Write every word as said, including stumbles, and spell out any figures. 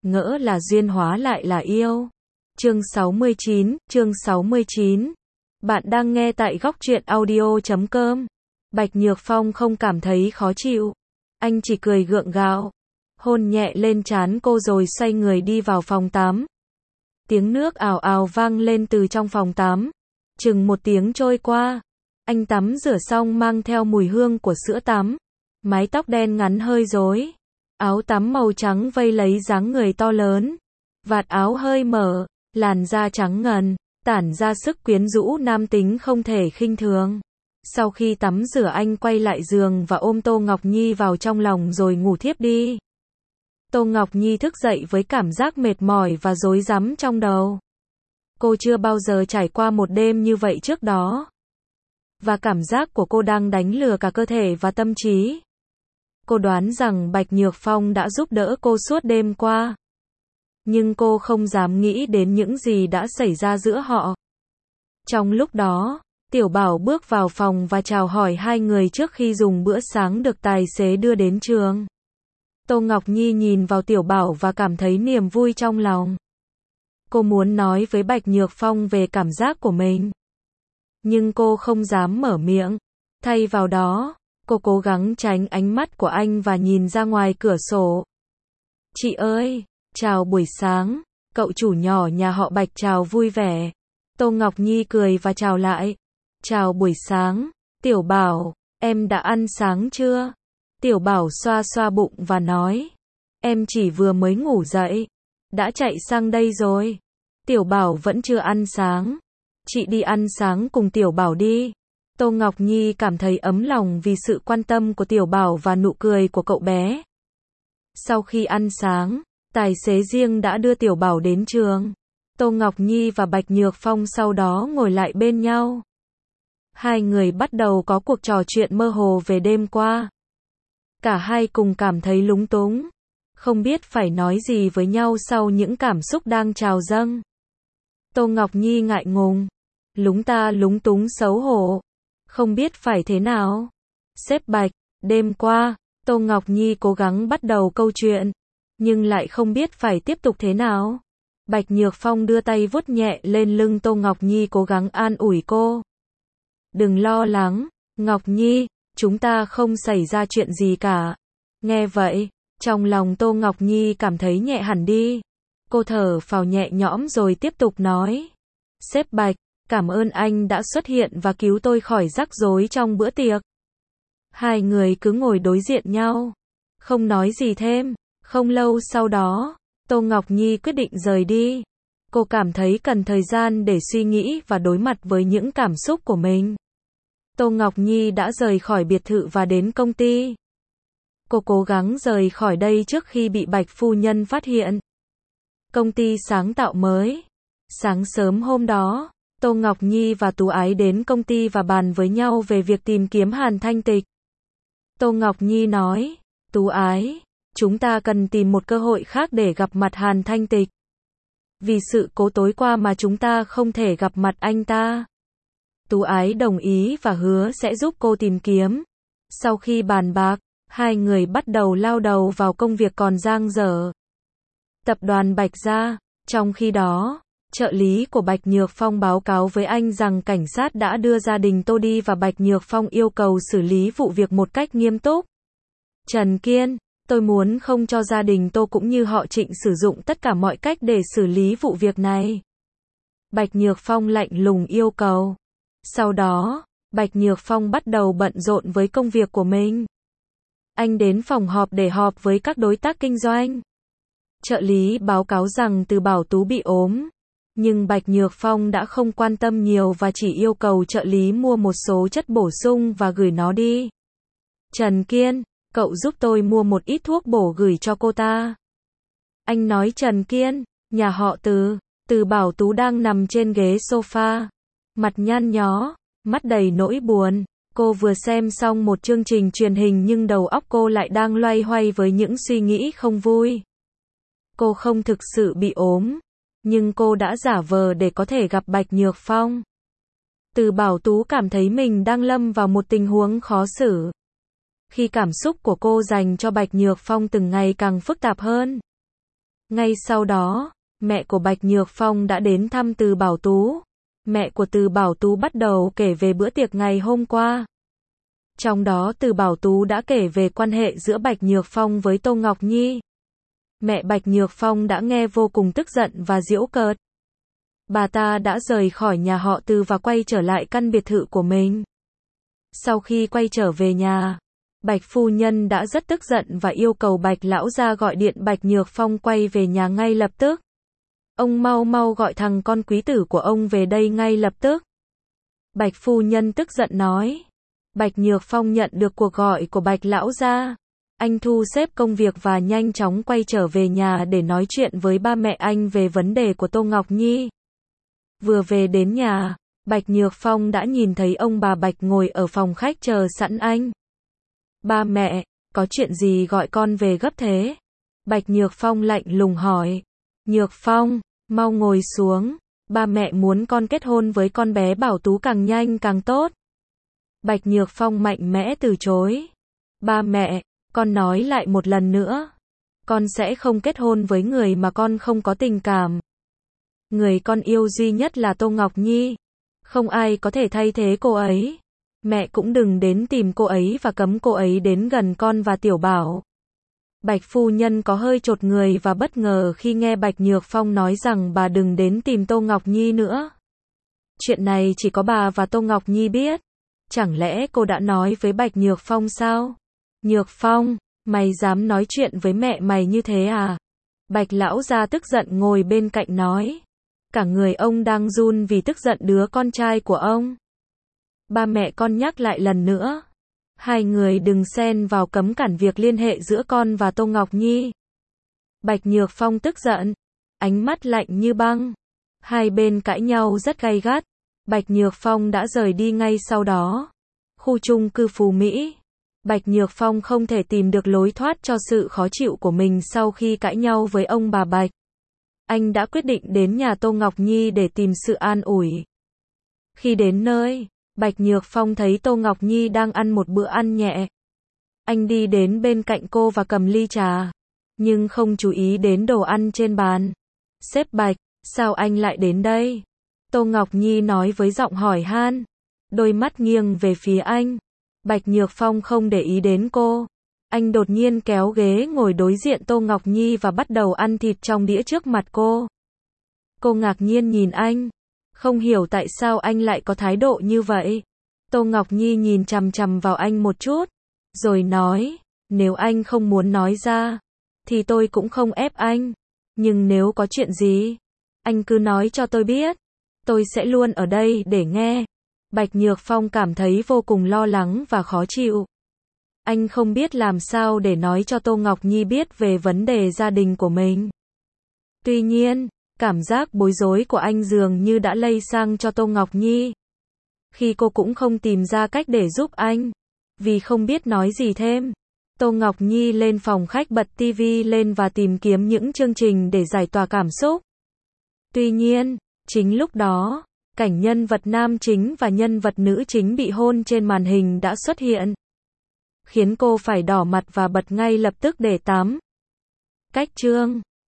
ngỡ là duyên hóa lại là yêu. Chương sáu mươi chín, chương sáu mươi chín. Bạn đang nghe tại góc truyện audio chấm com. Bạch Nhược Phong không cảm thấy khó chịu. Anh chỉ cười gượng gạo. Hôn nhẹ lên trán cô rồi xoay người đi vào phòng tắm. Tiếng nước ào ào vang lên từ trong phòng tắm. Chừng một tiếng trôi qua. Anh tắm rửa xong mang theo mùi hương của sữa tắm. Mái tóc đen ngắn hơi rối. Áo tắm màu trắng vây lấy dáng người to lớn. Vạt áo hơi mở, làn da trắng ngần, tản ra sức quyến rũ nam tính không thể khinh thường. Sau khi tắm rửa anh quay lại giường và ôm Tô Ngọc Nhi vào trong lòng rồi ngủ thiếp đi. Tô Ngọc Nhi thức dậy với cảm giác mệt mỏi và rối rắm trong đầu. Cô chưa bao giờ trải qua một đêm như vậy trước đó. Và cảm giác của cô đang đánh lừa cả cơ thể và tâm trí. Cô đoán rằng Bạch Nhược Phong đã giúp đỡ cô suốt đêm qua. Nhưng cô không dám nghĩ đến những gì đã xảy ra giữa họ. Trong lúc đó, Tiểu Bảo bước vào phòng và chào hỏi hai người trước khi dùng bữa sáng được tài xế đưa đến trường. Tô Ngọc Nhi nhìn vào Tiểu Bảo và cảm thấy niềm vui trong lòng. Cô muốn nói với Bạch Nhược Phong về cảm giác của mình. Nhưng cô không dám mở miệng. Thay vào đó, cô cố gắng tránh ánh mắt của anh và nhìn ra ngoài cửa sổ. Chị ơi, chào buổi sáng, cậu chủ nhỏ nhà họ Bạch chào vui vẻ. Tô Ngọc Nhi cười và chào lại. Chào buổi sáng, Tiểu Bảo, em đã ăn sáng chưa? Tiểu Bảo xoa xoa bụng và nói. Em chỉ vừa mới ngủ dậy, đã chạy sang đây rồi. Tiểu Bảo vẫn chưa ăn sáng. Chị đi ăn sáng cùng Tiểu Bảo đi. Tô Ngọc Nhi cảm thấy ấm lòng vì sự quan tâm của Tiểu Bảo và nụ cười của cậu bé. Sau khi ăn sáng, tài xế riêng đã đưa Tiểu Bảo đến trường. Tô Ngọc Nhi và Bạch Nhược Phong sau đó ngồi lại bên nhau. Hai người bắt đầu có cuộc trò chuyện mơ hồ về đêm qua. Cả hai cùng cảm thấy lúng túng, không biết phải nói gì với nhau sau những cảm xúc đang trào dâng. Tô Ngọc Nhi ngại ngùng, lúng ta lúng túng xấu hổ, không biết phải thế nào. Sếp Bạch, đêm qua, Tô Ngọc Nhi cố gắng bắt đầu câu chuyện, nhưng lại không biết phải tiếp tục thế nào. Bạch Nhược Phong đưa tay vuốt nhẹ lên lưng Tô Ngọc Nhi cố gắng an ủi cô. Đừng lo lắng, Ngọc Nhi, chúng ta không xảy ra chuyện gì cả. Nghe vậy, trong lòng Tô Ngọc Nhi cảm thấy nhẹ hẳn đi. Cô thở phào nhẹ nhõm rồi tiếp tục nói. Sếp Bạch, cảm ơn anh đã xuất hiện và cứu tôi khỏi rắc rối trong bữa tiệc. Hai người cứ ngồi đối diện nhau, không nói gì thêm. Không lâu sau đó, Tô Ngọc Nhi quyết định rời đi. Cô cảm thấy cần thời gian để suy nghĩ và đối mặt với những cảm xúc của mình. Tô Ngọc Nhi đã rời khỏi biệt thự và đến công ty. Cô cố gắng rời khỏi đây trước khi bị Bạch phu nhân phát hiện. Công ty sáng tạo mới. Sáng sớm hôm đó, Tô Ngọc Nhi và Tú Ái đến công ty và bàn với nhau về việc tìm kiếm Hàn Thanh Tịch. Tô Ngọc Nhi nói, Tú Ái, chúng ta cần tìm một cơ hội khác để gặp mặt Hàn Thanh Tịch. Vì sự cố tối qua mà chúng ta không thể gặp mặt anh ta. Tú Ái đồng ý và hứa sẽ giúp cô tìm kiếm. Sau khi bàn bạc, hai người bắt đầu lao đầu vào công việc còn dang dở. Tập đoàn Bạch Gia. Trong khi đó, trợ lý của Bạch Nhược Phong báo cáo với anh rằng cảnh sát đã đưa gia đình Tô đi và Bạch Nhược Phong yêu cầu xử lý vụ việc một cách nghiêm túc. Trần Kiên, tôi muốn không cho gia đình Tô cũng như họ Trịnh sử dụng tất cả mọi cách để xử lý vụ việc này. Bạch Nhược Phong lạnh lùng yêu cầu. Sau đó, Bạch Nhược Phong bắt đầu bận rộn với công việc của mình. Anh đến phòng họp để họp với các đối tác kinh doanh. Trợ lý báo cáo rằng Từ Bảo Tú bị ốm. Nhưng Bạch Nhược Phong đã không quan tâm nhiều và chỉ yêu cầu trợ lý mua một số chất bổ sung và gửi nó đi. Trần Kiên, cậu giúp tôi mua một ít thuốc bổ gửi cho cô ta. Anh nói Trần Kiên, nhà họ Từ. Từ Bảo Tú đang nằm trên ghế sofa. Mặt nhăn nhó, mắt đầy nỗi buồn. Cô vừa xem xong một chương trình truyền hình nhưng đầu óc cô lại đang loay hoay với những suy nghĩ không vui. Cô không thực sự bị ốm, nhưng cô đã giả vờ để có thể gặp Bạch Nhược Phong. Từ Bảo Tú cảm thấy mình đang lâm vào một tình huống khó xử. Khi cảm xúc của cô dành cho Bạch Nhược Phong từng ngày càng phức tạp hơn. Ngay sau đó, mẹ của Bạch Nhược Phong đã đến thăm Từ Bảo Tú. Mẹ của Từ Bảo Tú bắt đầu kể về bữa tiệc ngày hôm qua. Trong đó Từ Bảo Tú đã kể về quan hệ giữa Bạch Nhược Phong với Tô Ngọc Nhi. Mẹ Bạch Nhược Phong đã nghe vô cùng tức giận và giễu cợt. Bà ta đã rời khỏi nhà họ Từ và quay trở lại căn biệt thự của mình. Sau khi quay trở về nhà, Bạch phu nhân đã rất tức giận và yêu cầu Bạch lão gia gọi điện Bạch Nhược Phong quay về nhà ngay lập tức. Ông mau mau gọi thằng con quý tử của ông về đây ngay lập tức. Bạch phu nhân tức giận nói. Bạch Nhược Phong nhận được cuộc gọi của Bạch lão gia. Anh thu xếp công việc và nhanh chóng quay trở về nhà để nói chuyện với ba mẹ anh về vấn đề của Tô Ngọc Nhi. Vừa về đến nhà, Bạch Nhược Phong đã nhìn thấy ông bà Bạch ngồi ở phòng khách chờ sẵn anh. Ba mẹ, có chuyện gì gọi con về gấp thế? Bạch Nhược Phong lạnh lùng hỏi. Nhược Phong, mau ngồi xuống. Ba mẹ muốn con kết hôn với con bé Bảo Tú càng nhanh càng tốt. Bạch Nhược Phong mạnh mẽ từ chối. Ba mẹ, con nói lại một lần nữa. Con sẽ không kết hôn với người mà con không có tình cảm. Người con yêu duy nhất là Tô Ngọc Nhi. Không ai có thể thay thế cô ấy. Mẹ cũng đừng đến tìm cô ấy và cấm cô ấy đến gần con và Tiểu Bảo. Bạch phu nhân có hơi chột người và bất ngờ khi nghe Bạch Nhược Phong nói rằng bà đừng đến tìm Tô Ngọc Nhi nữa. Chuyện này chỉ có bà và Tô Ngọc Nhi biết. Chẳng lẽ cô đã nói với Bạch Nhược Phong sao? Nhược Phong, mày dám nói chuyện với mẹ mày như thế à? Bạch lão gia tức giận ngồi bên cạnh nói. Cả người ông đang run vì tức giận đứa con trai của ông. Ba mẹ con nhắc lại lần nữa. Hai người đừng xen vào cấm cản việc liên hệ giữa con và Tô Ngọc Nhi. Bạch Nhược Phong tức giận. Ánh mắt lạnh như băng. Hai bên cãi nhau rất gay gắt. Bạch Nhược Phong đã rời đi ngay sau đó. Khu chung cư Phú Mỹ. Bạch Nhược Phong không thể tìm được lối thoát cho sự khó chịu của mình sau khi cãi nhau với ông bà Bạch. Anh đã quyết định đến nhà Tô Ngọc Nhi để tìm sự an ủi. Khi đến nơi, Bạch Nhược Phong thấy Tô Ngọc Nhi đang ăn một bữa ăn nhẹ. Anh đi đến bên cạnh cô và cầm ly trà, nhưng không chú ý đến đồ ăn trên bàn. Sếp Bạch, sao anh lại đến đây? Tô Ngọc Nhi nói với giọng hỏi han, đôi mắt nghiêng về phía anh. Bạch Nhược Phong không để ý đến cô. Anh đột nhiên kéo ghế ngồi đối diện Tô Ngọc Nhi và bắt đầu ăn thịt trong đĩa trước mặt cô. Cô ngạc nhiên nhìn anh, không hiểu tại sao anh lại có thái độ như vậy. Tô Ngọc Nhi nhìn chằm chằm vào anh một chút, rồi nói, nếu anh không muốn nói ra, thì tôi cũng không ép anh. Nhưng nếu có chuyện gì, anh cứ nói cho tôi biết. Tôi sẽ luôn ở đây để nghe. Bạch Nhược Phong cảm thấy vô cùng lo lắng và khó chịu. Anh không biết làm sao để nói cho Tô Ngọc Nhi biết về vấn đề gia đình của mình. Tuy nhiên, cảm giác bối rối của anh dường như đã lây sang cho Tô Ngọc Nhi. Khi cô cũng không tìm ra cách để giúp anh, vì không biết nói gì thêm, Tô Ngọc Nhi lên phòng khách bật tivi lên và tìm kiếm những chương trình để giải tỏa cảm xúc. Tuy nhiên, chính lúc đó, cảnh nhân vật nam chính và nhân vật nữ chính bị hôn trên màn hình đã xuất hiện, khiến cô phải đỏ mặt và bật ngay lập tức để tắm. Cách chương